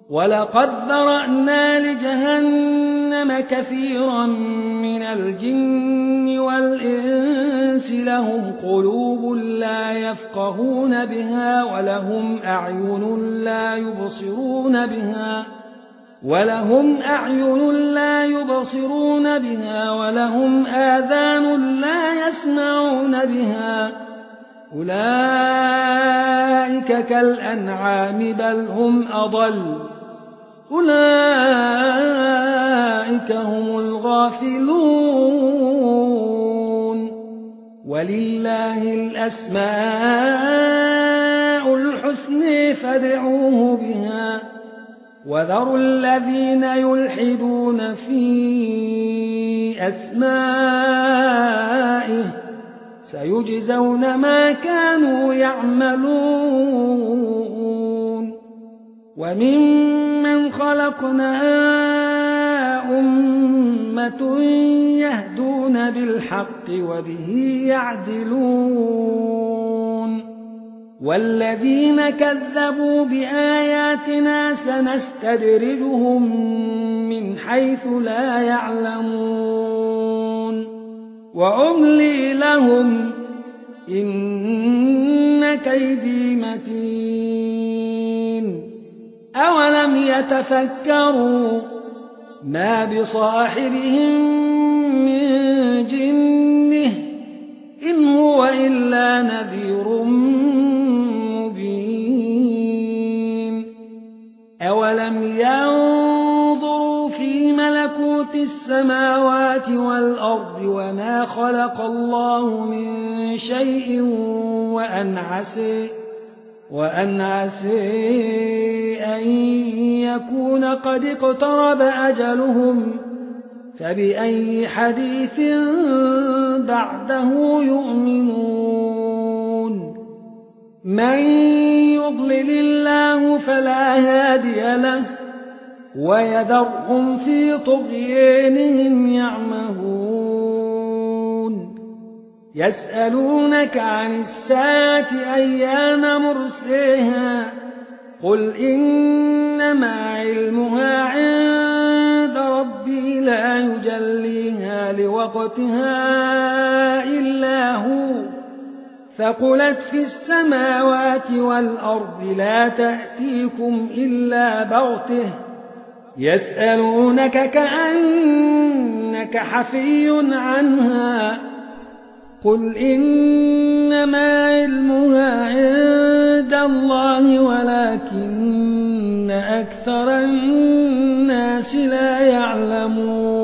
ولقد ذرأنا لجهنم كثيرا من الجن والإنس لهم قلوب لا يفقهون بها ولهم أعين لا يبصرون بها ولهم آذان لا يسمعون بها أولئك كالأنعام بل هم أضل أولئك هم الغافلون ولله الأسماء الحسنى فادعوه بها وذروا الذين يلحدون في أسمائه سيجزون ما كانوا يعملون وممن خلقنا أمة يهدون بالحق وبه يعدلون والذين كذبوا بآياتنا سنستدرجهم من حيث لا يعلمون وأملي لهم إن كيدي متين أولم يتفكروا ما بصاحبهم من جنة إن هو إلا نذير مبين أولم ينظروا في ملكوت السماوات والأرض وما خلق الله من شيء وأن عسى أن يكون قد اقترب أجلهم فبأي حديث بعده يؤمنون من يضلل الله فلا هادي له ويذرهم في طغيانهم يعمهون يسألونك عن الساعة أيان مرساها قل إنما علمها عند ربي لا يجليها لوقتها إلا هو ثقلت في السماوات والأرض لا تأتيكم إلا بغته يسألونك كأنك حفي عنها قل إنما علمها عند الله ولكن أكثر الناس لا يعلمون